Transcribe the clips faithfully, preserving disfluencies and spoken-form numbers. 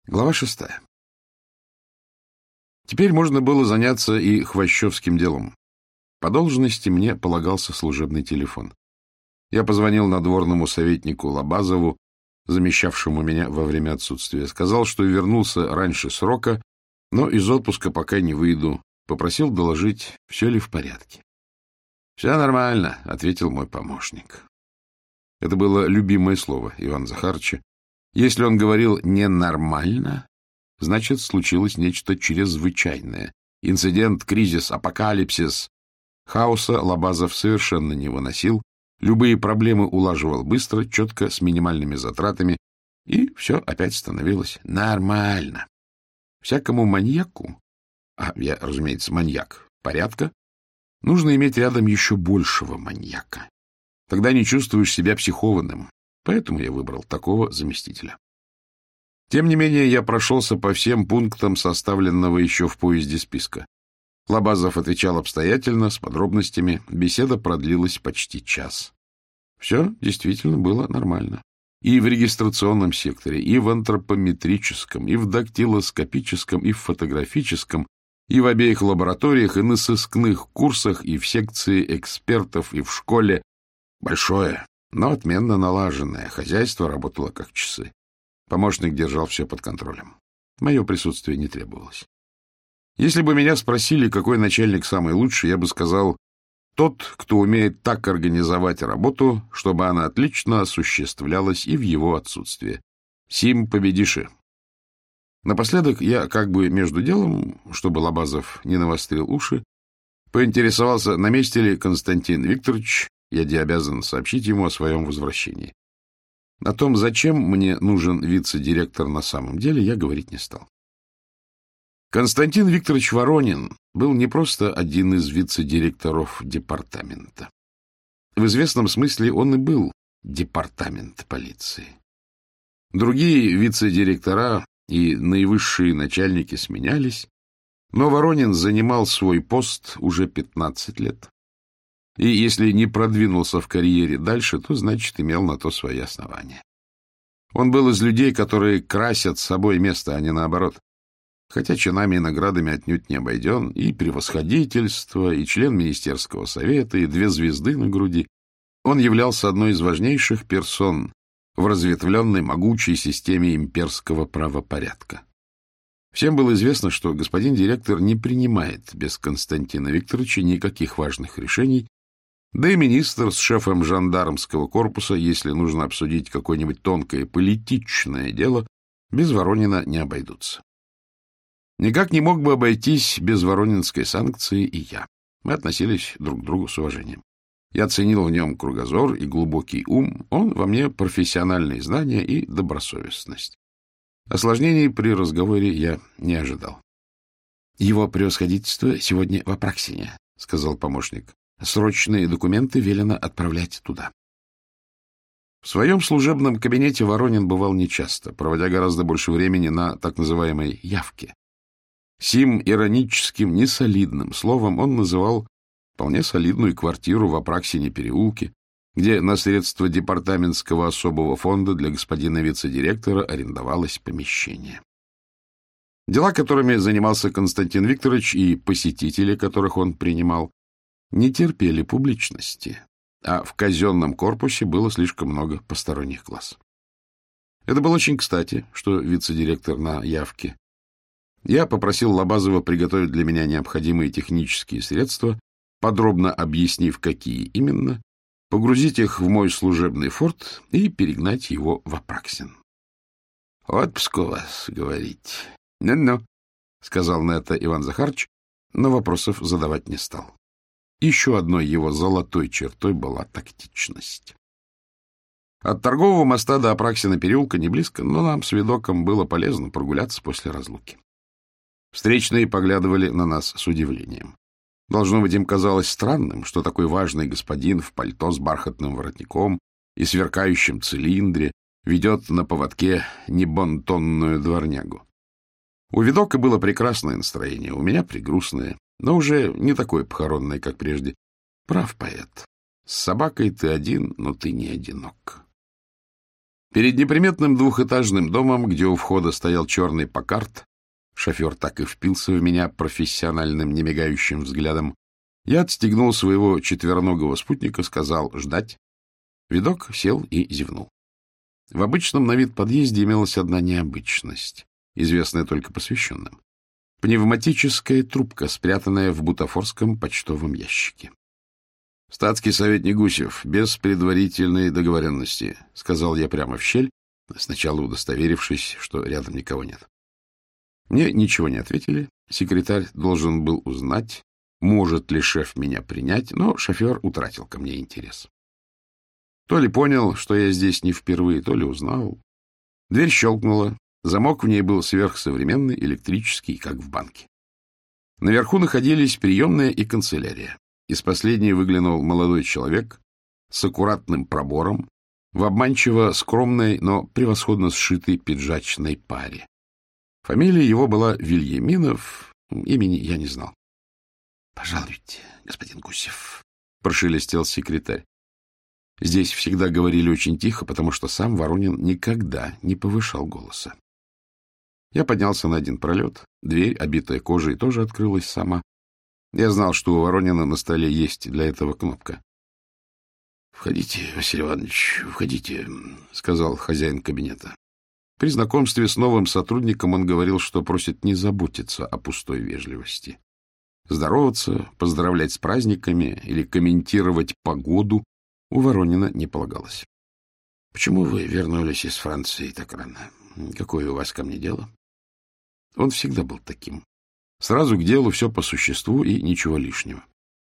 Глава шестая. Теперь можно было заняться и хвощевским делом. По должности мне полагался служебный телефон. Я позвонил надворному советнику Лобазову, замещавшему меня во время отсутствия. Сказал, что вернулся раньше срока, но из отпуска пока не выйду. Попросил доложить, все ли в порядке. — Все нормально, — ответил мой помощник. Это было любимое слово Ивана Захаровича. Если он говорил «ненормально», значит, случилось нечто чрезвычайное. Инцидент, кризис, апокалипсис. Хаоса Лобазов совершенно не выносил. Любые проблемы улаживал быстро, четко, с минимальными затратами. И все опять становилось нормально. Всякому маньяку, а я, разумеется, маньяк порядка, нужно иметь рядом еще большего маньяка. Тогда не чувствуешь себя психованным. Поэтому я выбрал такого заместителя. Тем не менее, я прошелся по всем пунктам составленного еще в поезде списка. Лобазов отвечал обстоятельно, с подробностями. Беседа продлилась почти час. Все действительно было нормально. И в регистрационном секторе, и в антропометрическом, и в дактилоскопическом, и в фотографическом, и в обеих лабораториях, и на сыскных курсах, и в секции экспертов, и в школе. Большое, но отменно налаженное хозяйство работало как часы. Помощник держал все под контролем. Мое присутствие не требовалось. Если бы меня спросили, какой начальник самый лучший, я бы сказал, тот, кто умеет так организовать работу, чтобы она отлично осуществлялась и в его отсутствие. Сим победиши. Напоследок я как бы между делом, чтобы Лобазов не навострил уши, поинтересовался, на месте ли Константин Викторович. Я де обязан сообщить ему о своем возвращении. О том, зачем мне нужен вице-директор на самом деле, я говорить не стал. Константин Викторович Воронин был не просто один из вице-директоров департамента. В известном смысле он и был департамент полиции. Другие вице-директора и наивысшие начальники сменялись, но Воронин занимал свой пост уже пятнадцать лет. И если не продвинулся в карьере дальше, то, значит, имел на то свои основания. Он был из людей, которые красят с собой место, а не наоборот. Хотя чинами и наградами отнюдь не обойден, и превосходительство, и член Министерского совета, и две звезды на груди. Он являлся одной из важнейших персон в разветвленной могучей системе имперского правопорядка. Всем было известно, что господин директор не принимает без Константина Викторовича никаких важных решений, да и министр с шефом жандармского корпуса, если нужно обсудить какое-нибудь тонкое политичное дело, без Воронина не обойдутся. Никак не мог бы обойтись без воронинской санкции и я. Мы относились друг к другу с уважением. Я ценил в нем кругозор и глубокий ум, он во мне профессиональные знания и добросовестность. Осложнений при разговоре я не ожидал. — Его превосходительство сегодня в Апраксине, — сказал помощник. — Срочные документы велено отправлять туда. В своем служебном кабинете Воронин бывал нечасто, проводя гораздо больше времени на так называемой явке. Сим ироническим, несолидным словом он называл вполне солидную квартиру в Апраксине переулке, где на средства департаментского особого фонда для господина вице-директора арендовалось помещение. Дела, которыми занимался Константин Викторович, и посетители, которых он принимал, не терпели публичности, а в казенном корпусе было слишком много посторонних глаз. Это было очень кстати, что вице-директор на явке. Я попросил Лобазова приготовить для меня необходимые технические средства, подробно объяснив, какие именно, погрузить их в мой служебный форт и перегнать его в Апраксин. — Отпуск у вас, говорите. Ну-ну, — сказал на это Иван Захарович, но вопросов задавать не стал. Еще одной его золотой чертой была тактичность. От Торгового моста до Апраксина переулка не близко, но нам с видоком было полезно прогуляться после разлуки. Встречные поглядывали на нас с удивлением. Должно быть, им казалось странным, что такой важный господин в пальто с бархатным воротником и сверкающем цилиндре ведет на поводке небонтонную дворнягу. У видока было прекрасное настроение, у меня пригрустное, но уже не такое похоронное, как прежде. Прав поэт. С собакой ты один, но ты не одинок. Перед неприметным двухэтажным домом, где у входа стоял черный Паккарт, шофер так и впился в меня профессиональным немигающим взглядом, я отстегнул своего четвероногого спутника, сказал «ждать». Видок сел и зевнул. В обычном на вид подъезде имелась одна необычность, известная только посвященным. Пневматическая трубка, спрятанная в бутафорском почтовом ящике. — Статский советник Гусев, без предварительной договоренности, — сказал я прямо в щель, сначала удостоверившись, что рядом никого нет. Мне ничего не ответили. Секретарь должен был узнать, может ли шеф меня принять, но шофер утратил ко мне интерес. То ли понял, что я здесь не впервые, то ли узнал. Дверь щелкнула. Замок в ней был сверхсовременный, электрический, как в банке. Наверху находились приемная и канцелярия. Из последней выглянул молодой человек с аккуратным пробором в обманчиво скромной, но превосходно сшитой пиджачной паре. Фамилия его была Вильяминов, имени я не знал. — Пожалуйте, господин Гусев, — прошелестел секретарь. Здесь всегда говорили очень тихо, потому что сам Воронин никогда не повышал голоса. Я поднялся на один пролет, дверь, обитая кожей, тоже открылась сама. Я знал, что у Воронина на столе есть для этого кнопка. — Входите, Василий Иванович, входите, — сказал хозяин кабинета. При знакомстве с новым сотрудником он говорил, что просит не заботиться о пустой вежливости. Здороваться, поздравлять с праздниками или комментировать погоду у Воронина не полагалось. — Почему вы вернулись из Франции так рано? Какое у вас ко мне дело? Он всегда был таким. Сразу к делу, все по существу и ничего лишнего.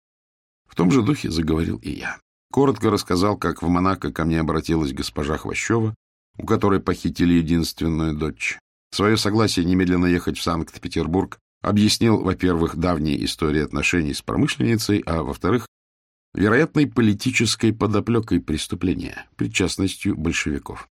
В том же духе заговорил и я. Коротко рассказал, как в Монако ко мне обратилась госпожа Хвощева, у которой похитили единственную дочь. Свое согласие немедленно ехать в Санкт-Петербург объяснил, во-первых, давней историей отношений с промышленницей, а во-вторых, вероятной политической подоплекой преступления, причастностью большевиков.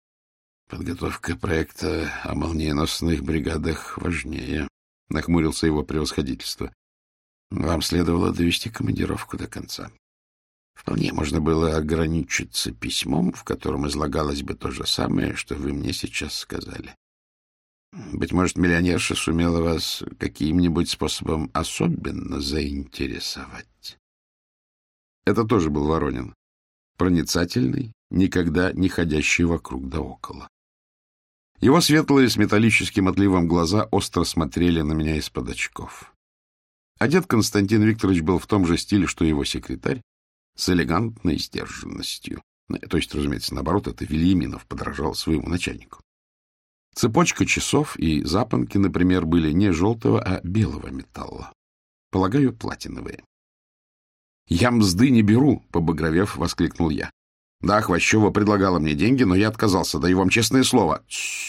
Подготовка проекта о молниеносных бригадах важнее, — нахмурился его превосходительство. Вам следовало довести командировку до конца. Вполне можно было ограничиться письмом, в котором излагалось бы то же самое, что вы мне сейчас сказали. Быть может, миллионерша сумела вас каким-нибудь способом особенно заинтересовать. Это тоже был Воронин. Проницательный, никогда не ходящий вокруг да около. Его светлые с металлическим отливом глаза остро смотрели на меня из-под очков. Одет Константин Викторович был в том же стиле, что его секретарь, с элегантной сдержанностью. То есть, разумеется, наоборот, это Вильяминов подражал своему начальнику. Цепочка часов и запонки, например, были не желтого, а белого металла. Полагаю, платиновые. — Я мзды не беру, — побагровев, воскликнул я. — Да, Хвощева предлагала мне деньги, но я отказался, даю вам честное слово.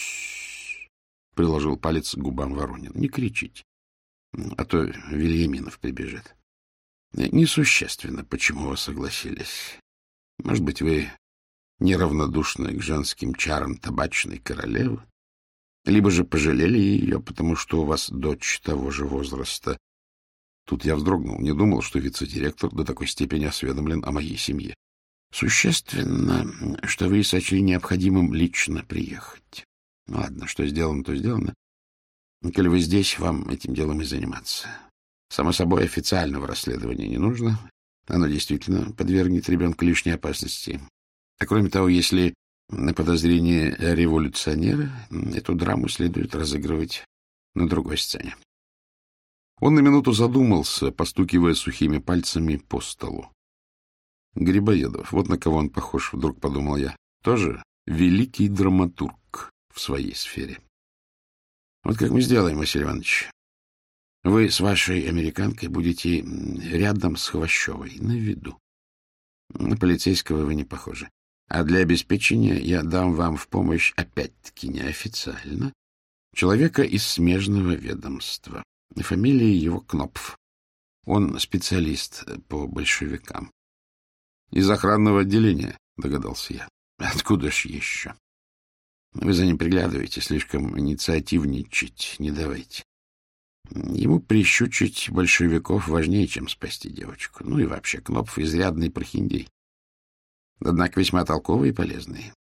— приложил палец к губам Воронин. — Не кричите, а то Вильяминов прибежит. Несущественно, почему вы согласились. Может быть, вы неравнодушны к женским чарам табачной королевы, либо же пожалели ее, потому что у вас дочь того же возраста. Тут я вздрогнул, не думал, что вице-директор до такой степени осведомлен о моей семье. Существенно, что вы сочли необходимым лично приехать. Ладно, что сделано, то сделано. Коли вы здесь, вам этим делом и заниматься. Само собой, официального расследования не нужно. Оно действительно подвергнет ребенка лишней опасности. А кроме того, если на подозрение революционера, эту драму следует разыгрывать на другой сцене. Он на минуту задумался, постукивая сухими пальцами по столу. Грибоедов, вот на кого он похож, вдруг подумал я. Тоже великий драматург в своей сфере. Вот как мы сделаем, Василий Иванович. Вы с вашей американкой будете рядом с Хвощевой, на виду. На полицейского вы не похожи. А для обеспечения я дам вам в помощь, опять-таки неофициально, человека из смежного ведомства. Фамилия его Кнопф. Он специалист по большевикам. Из охранного отделения, догадался я. Откуда ж еще? Вы за ним приглядываете, слишком инициативничать не давайте. Ему прищучить большевиков важнее, чем спасти девочку. Ну и вообще, Кнопф изрядный прохиндей. Однако весьма толковый и полезный.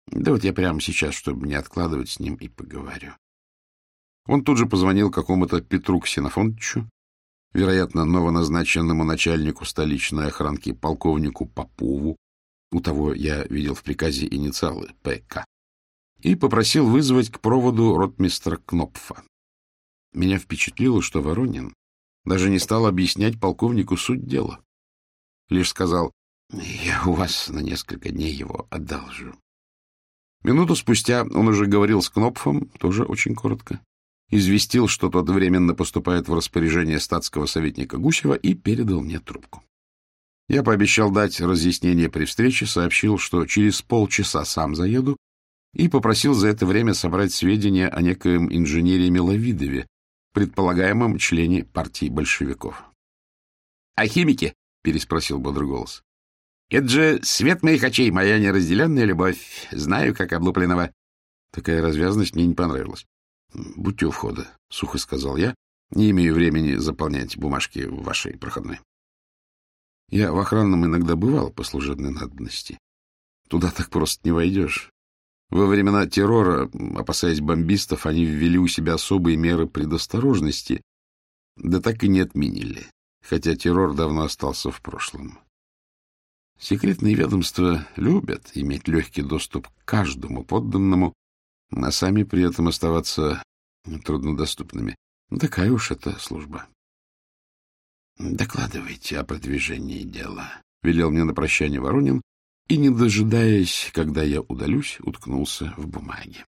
Да вот я прямо сейчас, чтобы не откладывать, с ним и поговорю. Он тут же позвонил какому-то Петру Ксенофонтовичу, вероятно, новоназначенному начальнику столичной охранки полковнику Попову, у того я видел в приказе инициалы П К, и попросил вызвать к проводу ротмистра Кнопфа. Меня впечатлило, что Воронин даже не стал объяснять полковнику суть дела. Лишь сказал: «Я у вас на несколько дней его одолжу». Минуту спустя он уже говорил с Кнопфом, тоже очень коротко, известил, что тот временно поступает в распоряжение статского советника Гусева, и передал мне трубку. Я пообещал дать разъяснение при встрече, сообщил, что через полчаса сам заеду, и попросил за это время собрать сведения о некоем инженере Миловидове, предполагаемом члене партии большевиков. — А химики? — переспросил бодрый голос. — Это же свет моих очей, моя неразделенная любовь. Знаю, как облупленного. Такая развязность мне не понравилась. — Будьте у входа, — сухо сказал я. Не имею времени заполнять бумажки в вашей проходной. Я в охранном иногда бывал по служебной надобности. Туда так просто не войдешь. Во времена террора, опасаясь бомбистов, они ввели у себя особые меры предосторожности, да так и не отменили, хотя террор давно остался в прошлом. Секретные ведомства любят иметь легкий доступ к каждому подданному, а сами при этом оставаться труднодоступными. Такая уж это служба. — Докладывайте о продвижении дела, — велел мне на прощание Воронин, и, не дожидаясь, когда я удалюсь, уткнулся в бумаге.